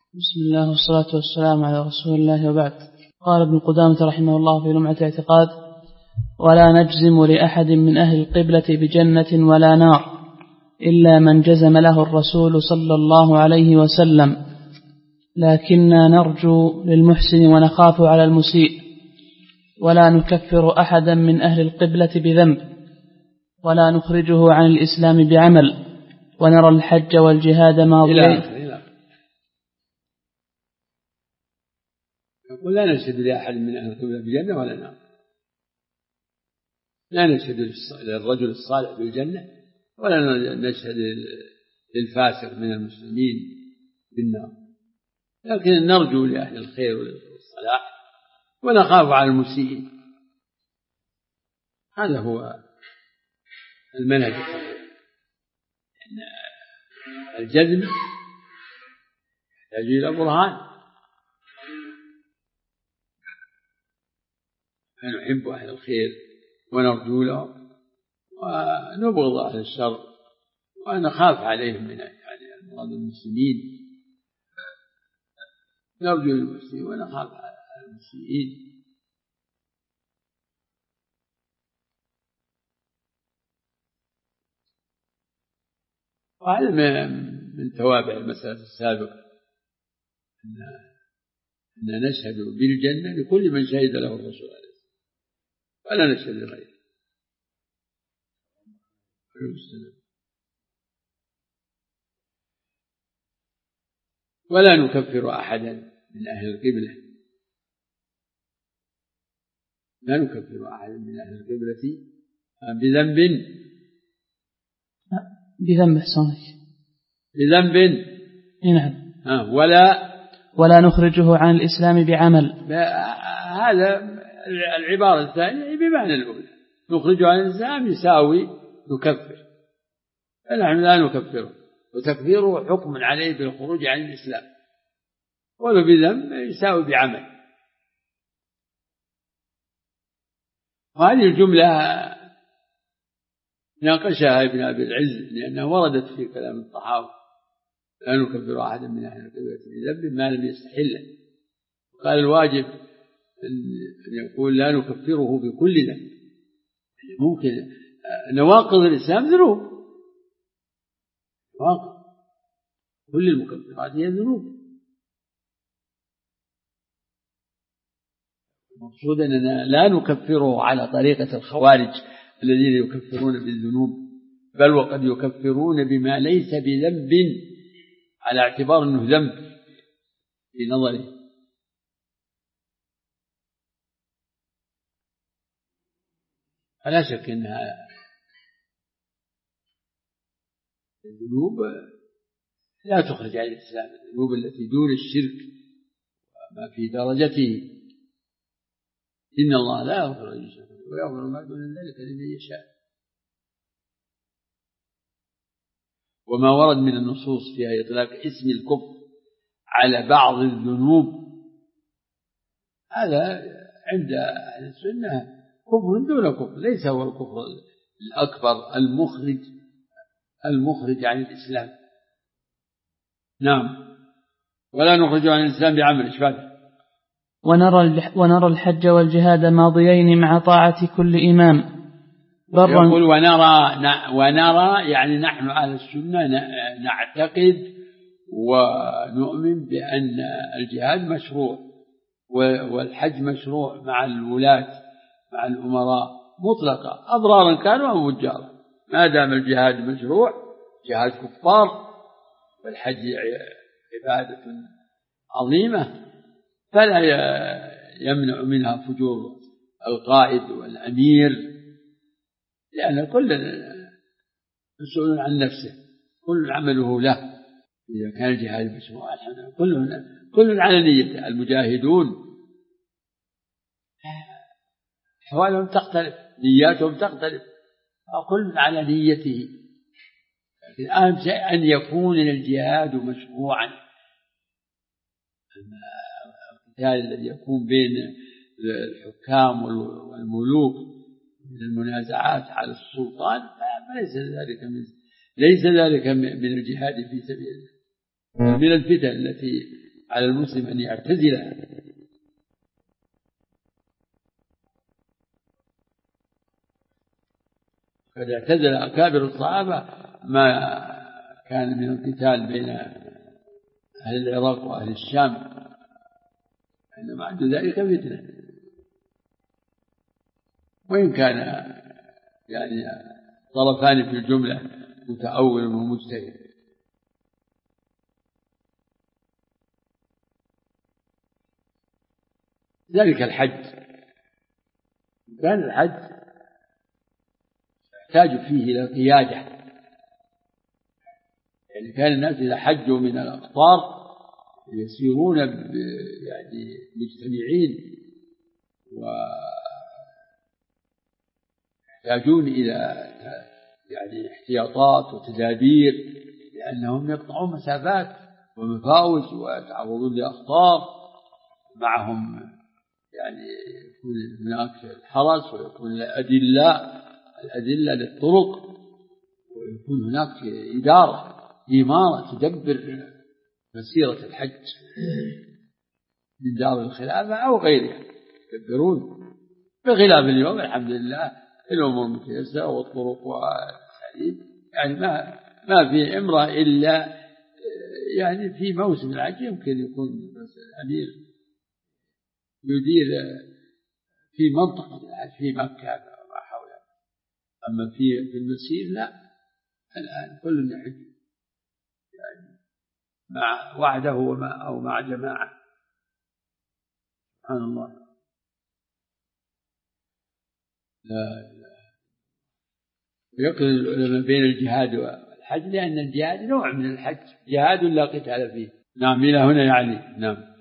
بسم الله والصلاة والسلام على رسول الله وبعد. قال ابن قدامة رحمه الله في لمعة الاعتقاد: ولا نجزم لأحد من أهل القبلة بجنة ولا نار إلا من جزم له الرسول صلى الله عليه وسلم، لكننا نرجو للمحسن ونخاف على المسيء، ولا نكفر أحدا من أهل القبلة بذنب، ولا نخرجه عن الإسلام بعمل، ونرى الحج والجهاد ماضيين. يقول: لا نشهد لأحد من أهل القبلة بجنة ولا نار، لا نشهد للرجل الصالح بالجنة ولا نشهد للفاسق من المسلمين بالنار، لكن نرجو لأهل الخير والصلاح ونخاف على المسيئين. هذا هو المنهج الصحيح. الجزم يحتاج إلى برهان، فنحب أهل الخير ونرجو لهم ونبغض أهل الشر ونخاف عليهم من أمراض المسلمين. نرجو للمسلمين ونخاف على المسيئين. وهذا من توابع المسألة السابقة، أن نشهد بالجنة لكل من شهد له الرسول عليه الصلاة والسلام، ولا نشهد لغيره. ولا نكفر أحدا من أهل القبلة، لا نكفر أحدا من أهل القبلة بذنب نعم. ولا نخرجه عن الإسلام بعمل. هذا العبارة الثانية بمعنى الأولى، نخرجه عن الإسلام يساوي نكفر، فنحن لا نكفره، وتكفيره حكم عليه بالخروج عن الإسلام، ولو بذنب يساوي بعمل. وهذه الجملة ناقشها ابن أبي العز لأنها وردت في كلام الطحاوي: لا نكفر أحدا من أهل القبلة بذنب ما لم يستحله. قال الواجب أن يقول لا نكفره بكل ذنب، ممكن نواقض الإسلام ذنوب، نواقض كل المكفرات هي ذنوب. المقصود أننا لا نكفره على طريقة الخوارج الذين يكفرون بالذنوب، بل وقد يكفرون بما ليس بذنب على اعتبار أنه ذنب في نظره. فلا شك أنها الذنوب لا تخرج عن الإسلام، الذنوب التي دون الشرك وما في درجته. إن الله لا يغفر أن يشرك به ويغفر ما دون ذلك لمن يشاء. وما ورد من النصوص فيها إطلاق اسم الكفر على بعض الذنوب، هذا عند أهل السنة كفر دون كفر، ليس هو الكفر الأكبر المخرج عن الإسلام. نعم. ولا نخرج عن الإسلام بعمل إشفاده. ونرى الحج والجهاد ماضيين مع طاعة كل إمام. يقول ونرى يعني نحن أهل السنة نعتقد ونؤمن بأن الجهاد مشروع والحج مشروع مع الولاة مع الأمراء مطلقة، أضرارا كانوا أو مجارا، ما دام الجهاد مشروع جهاد كفار، والحج عبادة عظيمة فلا يمنع منها فجور القائد والأمير، لأن كل مسؤول عن نفسه، كل عمله له. إذا كان الجهاد مشروع كل على نيته. المجاهدون أحوالهم تختلف، نياتهم تختلف، وكل على نيته. لكن أهم شيء أن يكون الجهاد مشروعا. القتال الذي يكون بين الحكام والملوك من المنازعات على السلطان ليس ذلك من الجهاد في سبيل الله، من الفتن التي على المسلم أن يعتزلها. قد اعتزل أكابر الصحابة ما كان من القتال بين أهل العراق وأهل الشام، إنما عند ذلك فتنة، وإن كان يعني طرفان في الجملة متأول ومجتهد. ذلك الحج، كان الحج يحتاج فيه إلى القيادة، يعني كان الناس إذا حجوا من الأقطار يسيرون يعني مجتمعين ويحتاجون إلى يعني احتياطات وتدابير، لأنهم يقطعون مسافات ومفاوز ويتعرضون لأخطار، معهم يعني يكون هناك الحرس ويكون الأدلة للطرق، ويكون هناك إمارة تدبر مسيرة الحج من دار الخلافة أو غيرها، يدبرون، بخلاف اليوم الحمد لله الأمور متيسرة والطرق والسعيد، يعني ما في إمرة إلا يعني في موسم الحج يمكن يكون أمير يدير في منطقة الحج في مكة وما حولها، أما في المسير لا، الآن كل يحج يعني مع وحده أو مع جماعة. سبحان الله. لا يقرن العلماء بين الجهاد والحج، لأن الجهاد نوع من الحج، جهاد لا قتال فيه. نعم، إلى هنا يعني. نعم.